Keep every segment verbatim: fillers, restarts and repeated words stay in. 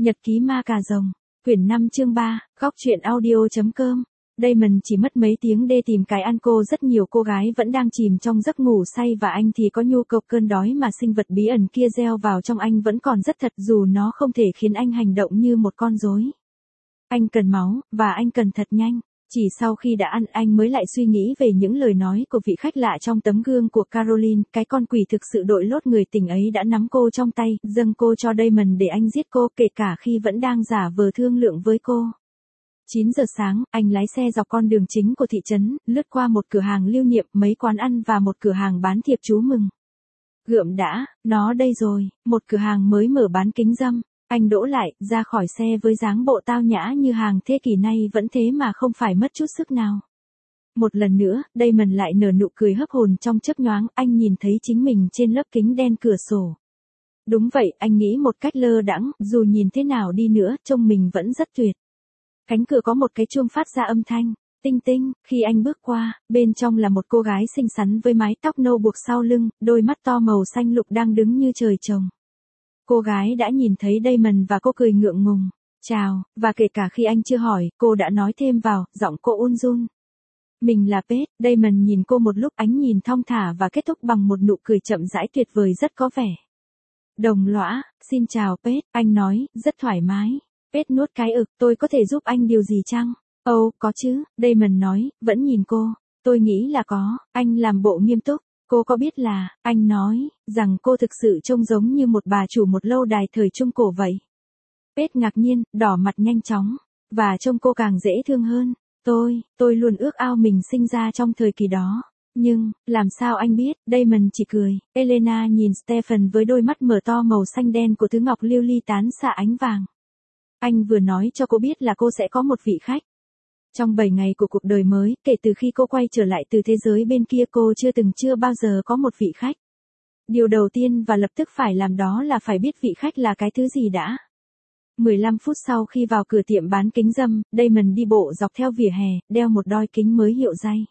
Nhật ký ma cà rồng, quyển năm chương ba, góc truyện audio.com. Damon chỉ mất mấy tiếng để tìm cái ăn cô rất nhiều cô gái vẫn đang chìm trong giấc ngủ say và anh thì có nhu cầu cơn đói mà sinh vật bí ẩn kia gieo vào trong anh vẫn còn rất thật dù nó không thể khiến anh hành động như một con rối. Anh cần máu, và anh cần thật nhanh. Chỉ sau khi đã ăn anh mới lại suy nghĩ về những lời nói của vị khách lạ trong tấm gương của Caroline, cái con quỷ thực sự đội lốt người tình ấy đã nắm cô trong tay, dâng cô cho Damon để anh giết cô, kể cả khi vẫn đang giả vờ thương lượng với cô. chín giờ sáng, anh lái xe dọc con đường chính của thị trấn, lướt qua một cửa hàng lưu niệm, mấy quán ăn và một cửa hàng bán thiệp chú mừng. Gượm đã, nó đây rồi, một cửa hàng mới mở bán kính râm. Anh đỗ lại, ra khỏi xe với dáng bộ tao nhã như hàng thế kỷ nay vẫn thế mà không phải mất chút sức nào. Một lần nữa, Damon lại nở nụ cười hấp hồn trong chớp nhoáng, anh nhìn thấy chính mình trên lớp kính đen cửa sổ. Đúng vậy, anh nghĩ một cách lơ đãng, dù nhìn thế nào đi nữa, trông mình vẫn rất tuyệt. Cánh cửa có một cái chuông phát ra âm thanh, tinh tinh, khi anh bước qua, bên trong là một cô gái xinh xắn với mái tóc nâu buộc sau lưng, đôi mắt to màu xanh lục đang đứng như trời trồng. Cô gái đã nhìn thấy Damon và cô cười ngượng ngùng, chào, và kể cả khi anh chưa hỏi, cô đã nói thêm vào, giọng cô ôn run. Mình là Pete. Damon nhìn cô một lúc, ánh nhìn thong thả và kết thúc bằng một nụ cười chậm rãi tuyệt vời rất có vẻ. Đồng lõa, xin chào Pete, anh nói, rất thoải mái. Pete nuốt cái ực, tôi có thể giúp anh điều gì chăng? Ồ, oh, có chứ, Damon nói, vẫn nhìn cô. Tôi nghĩ là có, anh làm bộ nghiêm túc. Cô có biết là, anh nói, rằng cô thực sự trông giống như một bà chủ một lâu đài thời Trung Cổ vậy. Pete ngạc nhiên, đỏ mặt nhanh chóng, và trông cô càng dễ thương hơn. Tôi, tôi luôn ước ao mình sinh ra trong thời kỳ đó. Nhưng, làm sao anh biết? Damon chỉ cười. Elena nhìn Stephen với đôi mắt mở to màu xanh đen của thứ ngọc lưu ly tán xạ ánh vàng. Anh vừa nói cho cô biết là cô sẽ có một vị khách. Trong bảy ngày của cuộc đời mới, kể từ khi cô quay trở lại từ thế giới bên kia cô chưa từng chưa bao giờ có một vị khách. Điều đầu tiên và lập tức phải làm đó là phải biết vị khách là cái thứ gì đã. mười lăm phút sau khi vào cửa tiệm bán kính râm, Damon đi bộ dọc theo vỉa hè, đeo một đôi kính mới hiệu Ray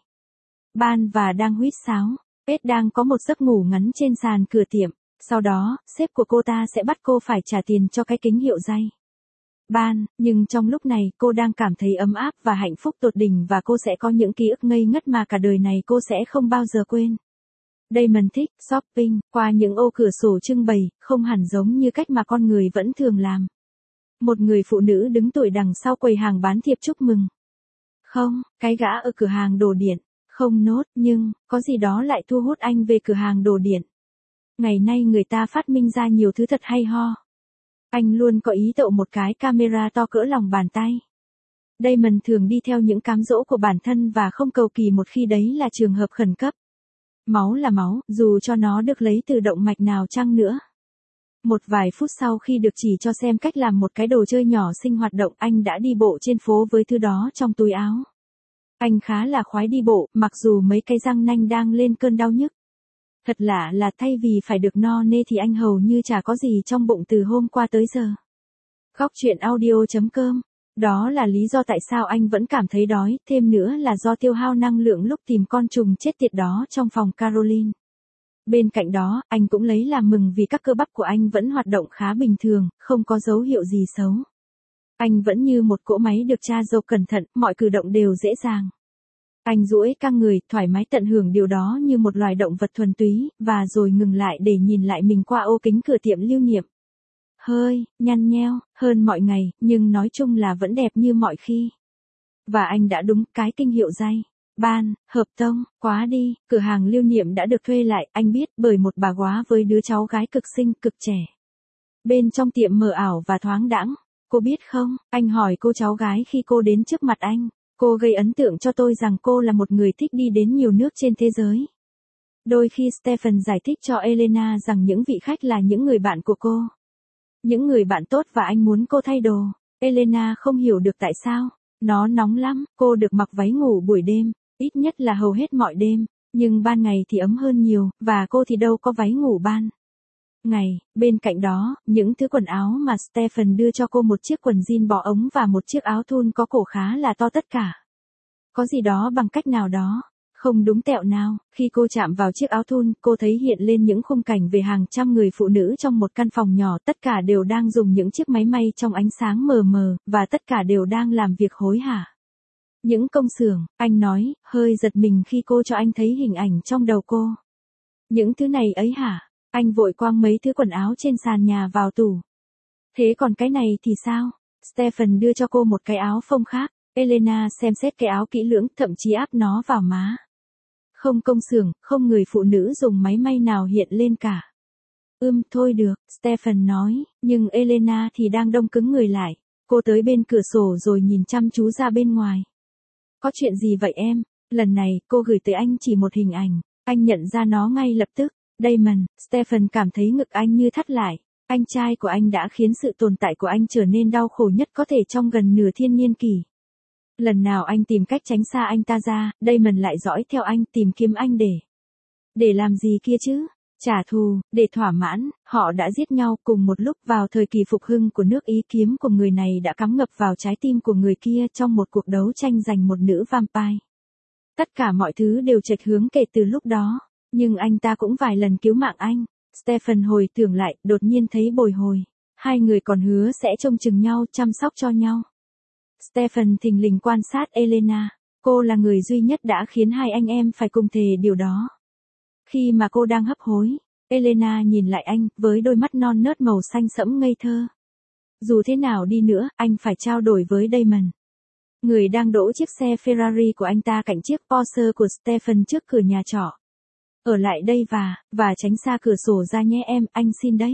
Ban và đang huýt sáo. Pete đang có một giấc ngủ ngắn trên sàn cửa tiệm. Sau đó, sếp của cô ta sẽ bắt cô phải trả tiền cho cái kính hiệu Ray Ban, nhưng trong lúc này cô đang cảm thấy ấm áp và hạnh phúc tột đỉnh và cô sẽ có những ký ức ngây ngất mà cả đời này cô sẽ không bao giờ quên. Damon thích shopping, qua những ô cửa sổ trưng bày, không hẳn giống như cách mà con người vẫn thường làm. Một người phụ nữ đứng tuổi đằng sau quầy hàng bán thiệp chúc mừng. Không, cái gã ở cửa hàng đồ điện, không nốt, nhưng, có gì đó lại thu hút anh về cửa hàng đồ điện. Ngày nay người ta phát minh ra nhiều thứ thật hay ho. Anh luôn có ý tậu một cái camera to cỡ lòng bàn tay. Damon thường đi theo những cám dỗ của bản thân và không cầu kỳ một khi đấy là trường hợp khẩn cấp. Máu là máu, dù cho nó được lấy từ động mạch nào chăng nữa. Một vài phút sau khi được chỉ cho xem cách làm một cái đồ chơi nhỏ xinh hoạt động, anh đã đi bộ trên phố với thứ đó trong túi áo. Anh khá là khoái đi bộ, mặc dù mấy cái răng nanh đang lên cơn đau nhức. Thật lạ là thay vì phải được no nê thì anh hầu như chả có gì trong bụng từ hôm qua tới giờ. Góc truyện audio.com. Đó là lý do tại sao anh vẫn cảm thấy đói, thêm nữa là do tiêu hao năng lượng lúc tìm con trùng chết tiệt đó trong phòng Caroline. Bên cạnh đó, anh cũng lấy làm mừng vì các cơ bắp của anh vẫn hoạt động khá bình thường, không có dấu hiệu gì xấu. Anh vẫn như một cỗ máy được tra dầu cẩn thận, mọi cử động đều dễ dàng. Anh duỗi căng người, thoải mái tận hưởng điều đó như một loài động vật thuần túy, và rồi ngừng lại để nhìn lại mình qua ô kính cửa tiệm lưu niệm. Hơi, nhăn nheo, hơn mọi ngày, nhưng nói chung là vẫn đẹp như mọi khi. Và anh đã đúng, cái kinh hiệu Ray Ban, hợp tông, quá đi, cửa hàng lưu niệm đã được thuê lại, anh biết, bởi một bà góa với đứa cháu gái cực xinh, cực trẻ. Bên trong tiệm mờ ảo và thoáng đãng. Cô biết không, anh hỏi cô cháu gái khi cô đến trước mặt anh. Cô gây ấn tượng cho tôi rằng cô là một người thích đi đến nhiều nước trên thế giới. Đôi khi Stephen giải thích cho Elena rằng những vị khách là những người bạn của cô. Những người bạn tốt và anh muốn cô thay đồ. Elena không hiểu được tại sao. Nó nóng lắm, cô được mặc váy ngủ buổi đêm, ít nhất là hầu hết mọi đêm, nhưng ban ngày thì ấm hơn nhiều, và cô thì đâu có váy ngủ ban ngày. Bên cạnh đó, những thứ quần áo mà Stephen đưa cho cô, một chiếc quần jean bó ống và một chiếc áo thun có cổ khá là to tất cả. Có gì đó bằng cách nào đó, Không đúng tẹo nào, khi cô chạm vào chiếc áo thun, cô thấy hiện lên những khung cảnh về hàng trăm người phụ nữ trong một căn phòng nhỏ, tất cả đều đang dùng những chiếc máy may trong ánh sáng mờ mờ, và tất cả đều đang làm việc hối hả. Những công xưởng, anh nói, hơi giật mình khi cô cho anh thấy hình ảnh trong đầu cô. Những thứ này ấy hả? Anh vội quăng mấy thứ quần áo trên sàn nhà vào tủ. Thế còn cái này thì sao? Stephen đưa cho cô một cái áo phông khác. Elena xem xét cái áo kỹ lưỡng, thậm chí áp nó vào má. Không công xưởng, không người phụ nữ dùng máy may nào hiện lên cả. Ưm, thôi được, Stephen nói, nhưng Elena thì đang đông cứng người lại. Cô tới bên cửa sổ rồi nhìn chăm chú ra bên ngoài. Có chuyện gì vậy em? Lần này, cô gửi tới anh chỉ một hình ảnh. Anh nhận ra nó ngay lập tức. Damon, Stephen cảm thấy ngực anh như thắt lại. Anh trai của anh đã khiến sự tồn tại của anh trở nên đau khổ nhất có thể trong gần nửa thiên niên kỷ. Lần nào anh tìm cách tránh xa anh ta ra, Damon lại dõi theo anh, tìm kiếm anh để... Để làm gì kia chứ? Trả thù, để thỏa mãn, họ đã giết nhau cùng một lúc vào thời kỳ phục hưng của nước Ý. Kiếm của người này đã cắm ngập vào trái tim của người kia trong một cuộc đấu tranh giành một nữ vampire. Tất cả mọi thứ đều chệch hướng kể từ lúc đó, nhưng anh ta cũng vài lần cứu mạng anh. Stephen hồi tưởng lại, đột nhiên thấy bồi hồi. Hai người còn hứa sẽ trông chừng nhau, chăm sóc cho nhau. Stephen thình lình quan sát Elena. Cô là người duy nhất đã khiến hai anh em phải cùng thề điều đó. Khi mà cô đang hấp hối, Elena nhìn lại anh, với đôi mắt non nớt màu xanh sẫm ngây thơ. Dù thế nào đi nữa, anh phải trao đổi với Damon. Người đang đỗ chiếc xe Ferrari của anh ta cạnh chiếc Porsche của Stephen trước cửa nhà trọ. Ở lại đây và, và tránh xa cửa sổ ra nhé em, anh xin đấy.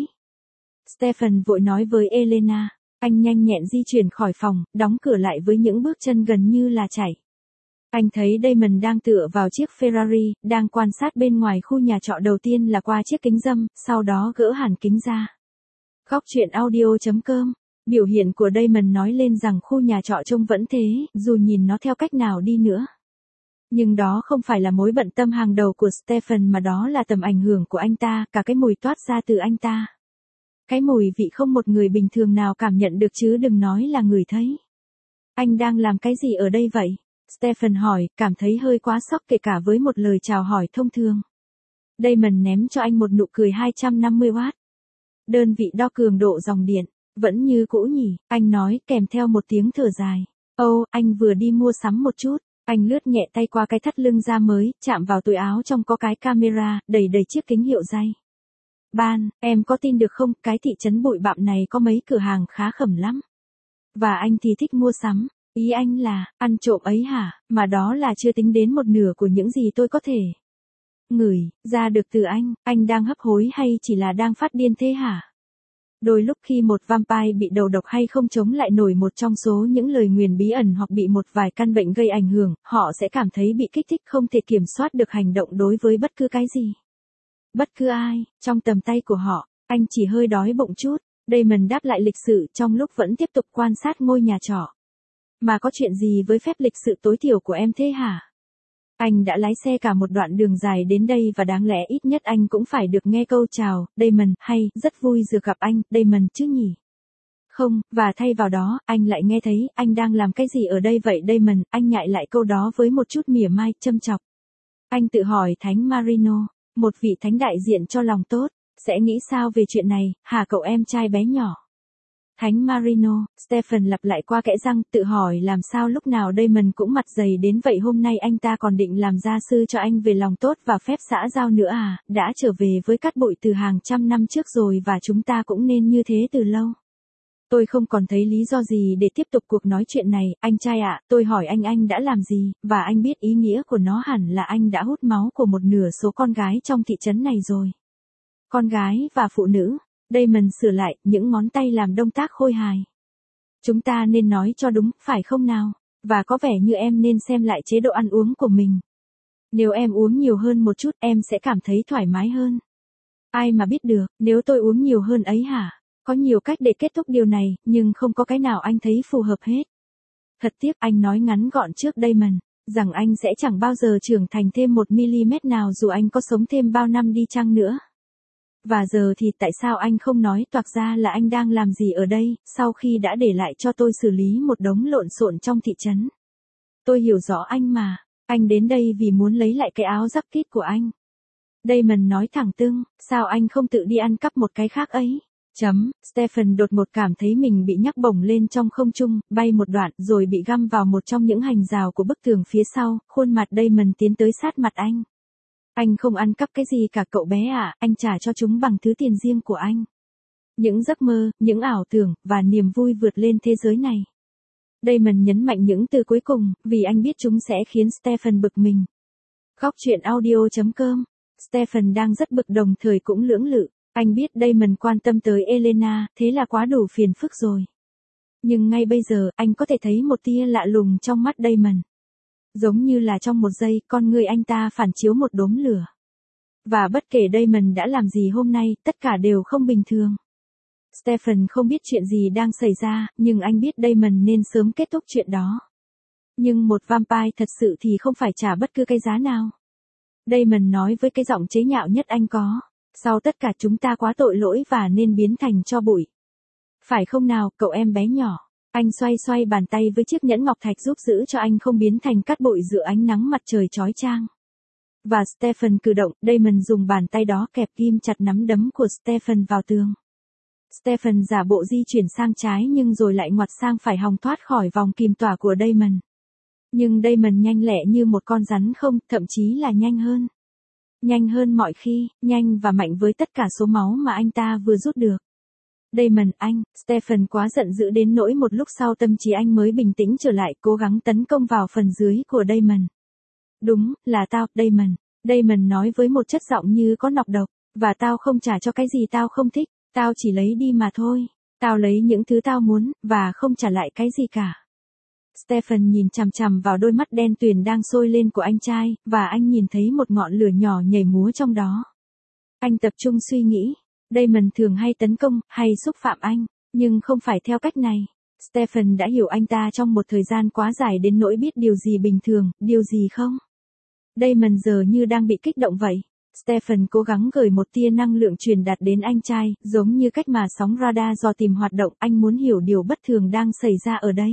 Stephen vội nói với Elena. Anh nhanh nhẹn di chuyển khỏi phòng, đóng cửa lại với những bước chân gần như là chạy. Anh thấy Damon đang tựa vào chiếc Ferrari, đang quan sát bên ngoài khu nhà trọ, đầu tiên là qua chiếc kính râm, sau đó gỡ hẳn kính ra. Góc truyện audio chấm com. Biểu hiện của Damon nói lên rằng khu nhà trọ trông vẫn thế, dù nhìn nó theo cách nào đi nữa. Nhưng đó không phải là mối bận tâm hàng đầu của Stephen, mà đó là tầm ảnh hưởng của anh ta, cả cái mùi toát ra từ anh ta. Cái mùi vị không một người bình thường nào cảm nhận được, chứ đừng nói là người thấy. Anh đang làm cái gì ở đây vậy? Stephen hỏi, cảm thấy hơi quá sốc kể cả với một lời chào hỏi thông thường. Damon ném cho anh một nụ cười hai trăm năm mươi oát. Đơn vị đo cường độ dòng điện, vẫn như cũ nhỉ, anh nói kèm theo một tiếng thở dài. Ồ, oh, anh vừa đi mua sắm một chút. Anh lướt nhẹ tay qua cái thắt lưng da mới, chạm vào túi áo trong có cái camera, đẩy đầy chiếc kính hiệu dây. Ban, em có tin được không, cái thị trấn bụi bặm này có mấy cửa hàng khá khẩm lắm. Và anh thì thích mua sắm. Ý anh là, ăn trộm ấy hả, mà đó là chưa tính đến một nửa của những gì tôi có thể ngửi ra được từ anh. Anh đang hấp hối hay chỉ là đang phát điên thế hả? Đôi lúc khi một vampire bị đầu độc hay không chống lại nổi một trong số những lời nguyền bí ẩn, hoặc bị một vài căn bệnh gây ảnh hưởng, họ sẽ cảm thấy bị kích thích, không thể kiểm soát được hành động đối với bất cứ cái gì. Bất cứ ai, trong tầm tay của họ. Anh chỉ hơi đói bụng chút. Damon đáp lại lịch sự trong lúc vẫn tiếp tục quan sát ngôi nhà trọ. Mà có chuyện gì với phép lịch sự tối thiểu của em thế hả? Anh đã lái xe cả một đoạn đường dài đến đây và đáng lẽ ít nhất anh cũng phải được nghe câu chào, Damon, hay, rất vui được gặp anh, Damon chứ nhỉ? Không, và thay vào đó, anh lại nghe thấy, anh đang làm cái gì ở đây vậy Damon? Anh nhại lại câu đó với một chút mỉa mai, châm chọc. Anh tự hỏi Thánh Marino, một vị thánh đại diện cho lòng tốt, sẽ nghĩ sao về chuyện này, hả cậu em trai bé nhỏ? Thánh Marino, Stephen lặp lại qua kẽ răng, tự hỏi làm sao lúc nào Damon cũng mặt dày đến vậy. Hôm nay anh ta còn định làm gia sư cho anh về lòng tốt và phép xã giao nữa à, đã trở về với cát bụi từ hàng trăm năm trước rồi và chúng ta cũng nên như thế từ lâu. Tôi không còn thấy lý do gì để tiếp tục cuộc nói chuyện này, anh trai ạ, tôi hỏi anh anh đã làm gì, và anh biết ý nghĩa của nó hẳn là anh đã hút máu của một nửa số con gái trong thị trấn này rồi. Con gái và phụ nữ. Damon sửa lại, những ngón tay làm động tác khôi hài. Chúng ta nên nói cho đúng, phải không nào? Và có vẻ như em nên xem lại chế độ ăn uống của mình. Nếu em uống nhiều hơn một chút, em sẽ cảm thấy thoải mái hơn. Ai mà biết được, nếu tôi uống nhiều hơn ấy hả? Có nhiều cách để kết thúc điều này, nhưng không có cái nào anh thấy phù hợp hết. Thật tiếc, anh nói ngắn gọn trước Damon, rằng anh sẽ chẳng bao giờ trưởng thành thêm một mm nào dù anh có sống thêm bao năm đi chăng nữa. Và giờ thì tại sao anh không nói toạc ra là anh đang làm gì ở đây, sau khi đã để lại cho tôi xử lý một đống lộn xộn trong thị trấn? Tôi hiểu rõ anh mà. Anh đến đây vì muốn lấy lại cái áo jacket của anh. Damon nói thẳng tưng, sao anh không tự đi ăn cắp một cái khác ấy? Chấm, Stephen đột ngột cảm thấy mình bị nhắc bổng lên trong không trung, bay một đoạn rồi bị găm vào một trong những hành rào của bức tường phía sau, khuôn mặt Damon tiến tới sát mặt anh. Anh không ăn cắp cái gì cả cậu bé ạ, à, anh trả cho chúng bằng thứ tiền riêng của anh. Những giấc mơ, những ảo tưởng, và niềm vui vượt lên thế giới này. Damon nhấn mạnh những từ cuối cùng, vì anh biết chúng sẽ khiến Stephen bực mình. Góc truyện audio chấm com. Stephen đang rất bực đồng thời cũng lưỡng lự. Anh biết Damon quan tâm tới Elena, thế là quá đủ phiền phức rồi. Nhưng ngay bây giờ, anh có thể thấy một tia lạ lùng trong mắt Damon. Giống như là trong một giây, con người anh ta phản chiếu một đốm lửa. Và bất kể Damon đã làm gì hôm nay, tất cả đều không bình thường. Stephen không biết chuyện gì đang xảy ra, nhưng anh biết Damon nên sớm kết thúc chuyện đó. Nhưng một vampire thật sự thì không phải trả bất cứ cái giá nào. Damon nói với cái giọng chế nhạo nhất anh có. Sau tất cả chúng ta quá tội lỗi và nên biến thành tro bụi. Phải không nào, cậu em bé nhỏ? Anh xoay xoay bàn tay với chiếc nhẫn ngọc thạch giúp giữ cho anh không biến thành cát bụi giữa ánh nắng mặt trời chói chang. Và Stephen cử động, Damon dùng bàn tay đó kẹp ghim chặt nắm đấm của Stephen vào tường. Stephen giả bộ di chuyển sang trái nhưng rồi lại ngoặt sang phải hòng thoát khỏi vòng kìm tỏa của Damon. Nhưng Damon nhanh lẹ như một con rắn không, thậm chí là nhanh hơn. Nhanh hơn mọi khi, nhanh và mạnh với tất cả số máu mà anh ta vừa rút được. Damon, anh, Stephen quá giận dữ đến nỗi một lúc sau tâm trí anh mới bình tĩnh trở lại, cố gắng tấn công vào phần dưới của Damon. Đúng, là tao, Damon. Damon nói với một chất giọng như có nọc độc, và tao không trả cho cái gì tao không thích, tao chỉ lấy đi mà thôi. Tao lấy những thứ tao muốn, và không trả lại cái gì cả. Stephen nhìn chằm chằm vào đôi mắt đen tuyền đang sôi lên của anh trai, và anh nhìn thấy một ngọn lửa nhỏ nhảy múa trong đó. Anh tập trung suy nghĩ, Damon thường hay tấn công, hay xúc phạm anh, nhưng không phải theo cách này. Stephen đã hiểu anh ta trong một thời gian quá dài đến nỗi biết điều gì bình thường, điều gì không. Damon giờ như đang bị kích động vậy. Stephen cố gắng gửi một tia năng lượng truyền đạt đến anh trai, giống như cách mà sóng radar dò tìm hoạt động, anh muốn hiểu điều bất thường đang xảy ra ở đây.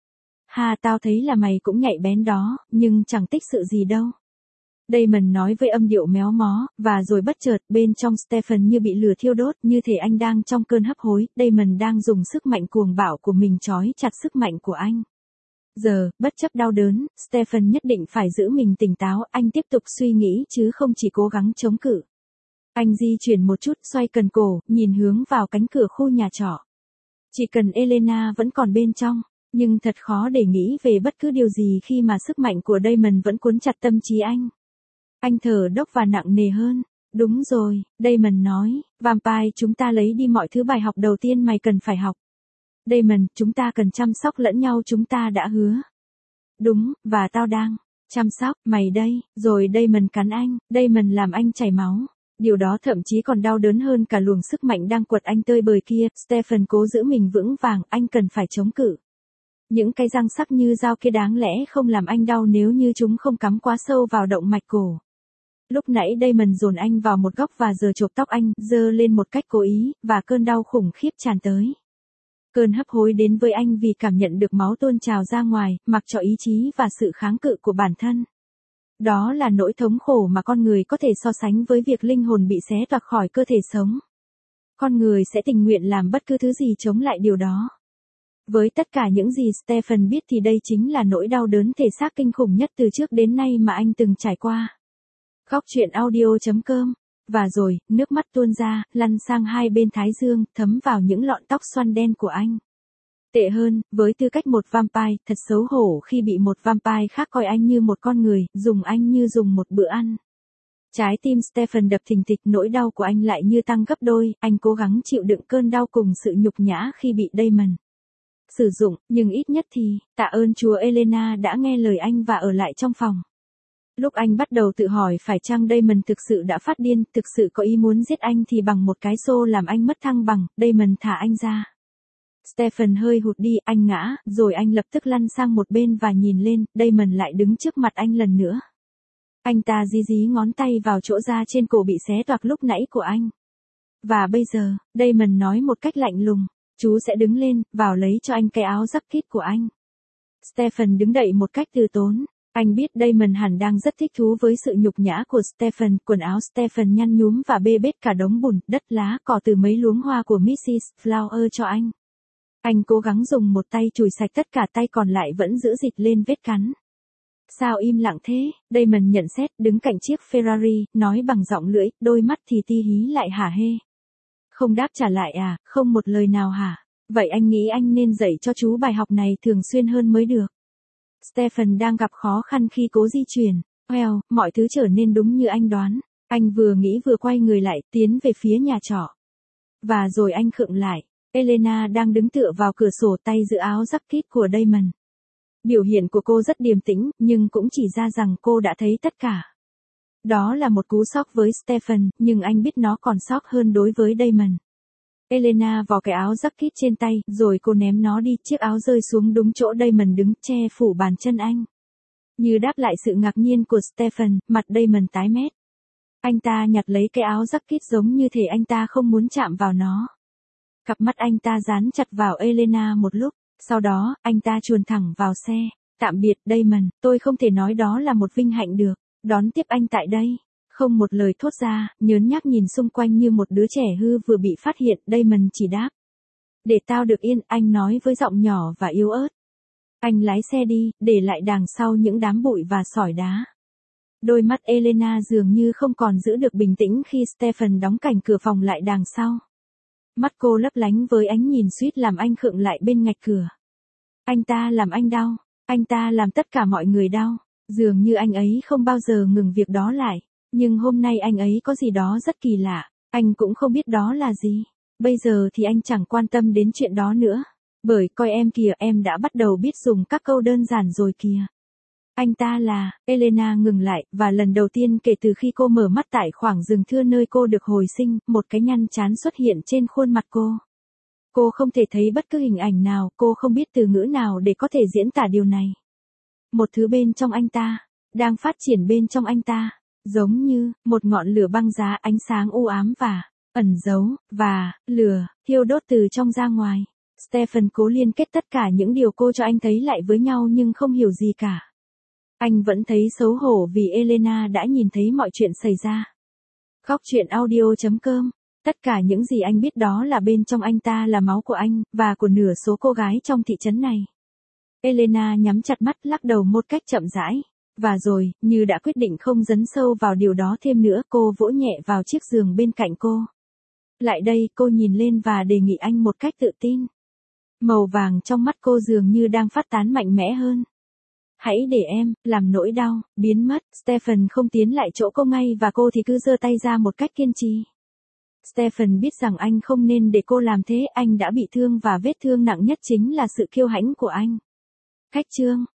Ha, tao thấy là mày cũng nhạy bén đó, nhưng chẳng tích sự gì đâu. Damon nói với âm điệu méo mó, và rồi bất chợt, bên trong Stephen như bị lửa thiêu đốt, như thể anh đang trong cơn hấp hối, Damon đang dùng sức mạnh cuồng bạo của mình trói chặt sức mạnh của anh. Giờ, bất chấp đau đớn, Stephen nhất định phải giữ mình tỉnh táo, anh tiếp tục suy nghĩ chứ không chỉ cố gắng chống cự. Anh di chuyển một chút, xoay cần cổ, nhìn hướng vào cánh cửa khu nhà trọ. Chỉ cần Elena vẫn còn bên trong. Nhưng thật khó để nghĩ về bất cứ điều gì khi mà sức mạnh của Damon vẫn cuốn chặt tâm trí anh. Anh thở dốc và nặng nề hơn. Đúng rồi, Damon nói, vampire chúng ta lấy đi mọi thứ bài học đầu tiên mày cần phải học. Damon, chúng ta cần chăm sóc lẫn nhau chúng ta đã hứa. Đúng, và tao đang chăm sóc mày đây, rồi Damon cắn anh, Damon làm anh chảy máu. Điều đó thậm chí còn đau đớn hơn cả luồng sức mạnh đang quật anh tơi bời kia. Stephen cố giữ mình vững vàng, anh cần phải chống cự. Những cái răng sắc như dao kia đáng lẽ không làm anh đau nếu như chúng không cắm quá sâu vào động mạch cổ. Lúc nãy Damon dồn anh vào một góc và giờ chộp tóc anh, giơ lên một cách cố ý, và cơn đau khủng khiếp tràn tới. Cơn hấp hối đến với anh vì cảm nhận được máu tuôn trào ra ngoài, mặc cho ý chí và sự kháng cự của bản thân. Đó là nỗi thống khổ mà con người có thể so sánh với việc linh hồn bị xé toạc khỏi cơ thể sống. Con người sẽ tình nguyện làm bất cứ thứ gì chống lại điều đó. Với tất cả những gì Stephen biết thì đây chính là nỗi đau đớn thể xác kinh khủng nhất từ trước đến nay mà anh từng trải qua. Góc truyện audio chấm com. Và rồi, nước mắt tuôn ra, lăn sang hai bên thái dương, thấm vào những lọn tóc xoăn đen của anh. Tệ hơn, với tư cách một vampire, thật xấu hổ khi bị một vampire khác coi anh như một con người, dùng anh như dùng một bữa ăn. Trái tim Stephen đập thình thịch, nỗi đau của anh lại như tăng gấp đôi, anh cố gắng chịu đựng cơn đau cùng sự nhục nhã khi bị Damon sử dụng, nhưng ít nhất thì, tạ ơn Chúa Elena đã nghe lời anh và ở lại trong phòng. Lúc anh bắt đầu tự hỏi phải chăng Damon thực sự đã phát điên, thực sự có ý muốn giết anh thì bằng một cái xô làm anh mất thăng bằng, Damon thả anh ra. Stephen hơi hụt đi, anh ngã, rồi anh lập tức lăn sang một bên và nhìn lên, Damon lại đứng trước mặt anh lần nữa. Anh ta dí dí ngón tay vào chỗ da trên cổ bị xé toạc lúc nãy của anh. Và bây giờ, Damon nói một cách lạnh lùng, chú sẽ đứng lên, vào lấy cho anh cái áo jacket của anh. Stephen đứng đậy một cách từ tốn. Anh biết Damon hẳn đang rất thích thú với sự nhục nhã của Stephen, quần áo Stephen nhăn nhúm và bê bết cả đống bùn, đất lá, cỏ từ mấy luống hoa của mít xít Flower cho anh. Anh cố gắng dùng một tay chùi sạch tất cả, tay còn lại vẫn giữ dịch lên vết cắn. Sao im lặng thế? Damon nhận xét, đứng cạnh chiếc Ferrari, nói bằng giọng lưỡi, đôi mắt thì ti hí lại hả hê. Không đáp trả lại à, không một lời nào hả? Vậy anh nghĩ anh nên dạy cho chú bài học này thường xuyên hơn mới được. Stephen đang gặp khó khăn khi cố di chuyển. Well, mọi thứ trở nên đúng như anh đoán. Anh vừa nghĩ vừa quay người lại, tiến về phía nhà trọ. Và rồi anh khựng lại. Elena đang đứng tựa vào cửa sổ, tay giữ áo jacket của Damon. Biểu hiện của cô rất điềm tĩnh, nhưng cũng chỉ ra rằng cô đã thấy tất cả. Đó là một cú sốc với Stephen, nhưng anh biết nó còn sốc hơn đối với Damon. Elena vò cái áo jacket trên tay, rồi cô ném nó đi, chiếc áo rơi xuống đúng chỗ Damon đứng, che phủ bàn chân anh. Như đáp lại sự ngạc nhiên của Stephen, mặt Damon tái mét. Anh ta nhặt lấy cái áo jacket giống như thể anh ta không muốn chạm vào nó. Cặp mắt anh ta dán chặt vào Elena một lúc, sau đó, anh ta chuồn thẳng vào xe. Tạm biệt, Damon, tôi không thể nói đó là một vinh hạnh được, đón tiếp anh tại đây. Không một lời thốt ra, nhớn nhác nhìn xung quanh như một đứa trẻ hư vừa bị phát hiện, Damon chỉ đáp. Để tao được yên, anh nói với giọng nhỏ và yếu ớt. Anh lái xe đi, để lại đằng sau những đám bụi và sỏi đá. Đôi mắt Elena dường như không còn giữ được bình tĩnh khi Stephen đóng cành cửa phòng lại đằng sau. Mắt cô lấp lánh với ánh nhìn suýt làm anh khựng lại bên ngạch cửa. Anh ta làm anh đau, anh ta làm tất cả mọi người đau, dường như anh ấy không bao giờ ngừng việc đó lại, nhưng hôm nay anh ấy có gì đó rất kỳ lạ, anh cũng không biết đó là gì. Bây giờ thì anh chẳng quan tâm đến chuyện đó nữa, bởi coi em kìa, em đã bắt đầu biết dùng các câu đơn giản rồi kìa. Anh ta là, Elena ngừng lại, và lần đầu tiên kể từ khi cô mở mắt tại khoảng rừng thưa nơi cô được hồi sinh, một cái nhăn chán xuất hiện trên khuôn mặt cô. Cô không thể thấy bất cứ hình ảnh nào, cô không biết từ ngữ nào để có thể diễn tả điều này. Một thứ bên trong anh ta, đang phát triển bên trong anh ta, giống như, một ngọn lửa băng giá, ánh sáng u ám và, ẩn giấu, và, lửa, thiêu đốt từ trong ra ngoài. Stephen cố liên kết tất cả những điều cô cho anh thấy lại với nhau nhưng không hiểu gì cả. Anh vẫn thấy xấu hổ vì Elena đã nhìn thấy mọi chuyện xảy ra. Góc truyện audio chấm com. Tất cả những gì anh biết đó là bên trong anh ta là máu của anh, và của nửa số cô gái trong thị trấn này. Elena nhắm chặt mắt, lắc đầu một cách chậm rãi. Và rồi, như đã quyết định không dấn sâu vào điều đó thêm nữa, cô vỗ nhẹ vào chiếc giường bên cạnh cô. Lại đây, cô nhìn lên và đề nghị anh một cách tự tin. Màu vàng trong mắt cô dường như đang phát tán mạnh mẽ hơn. Hãy để em, làm nỗi đau, biến mất. Stephen không tiến lại chỗ cô ngay và cô thì cứ giơ tay ra một cách kiên trì. Stephen biết rằng anh không nên để cô làm thế, anh đã bị thương và vết thương nặng nhất chính là sự kiêu hãnh của anh. Cách chương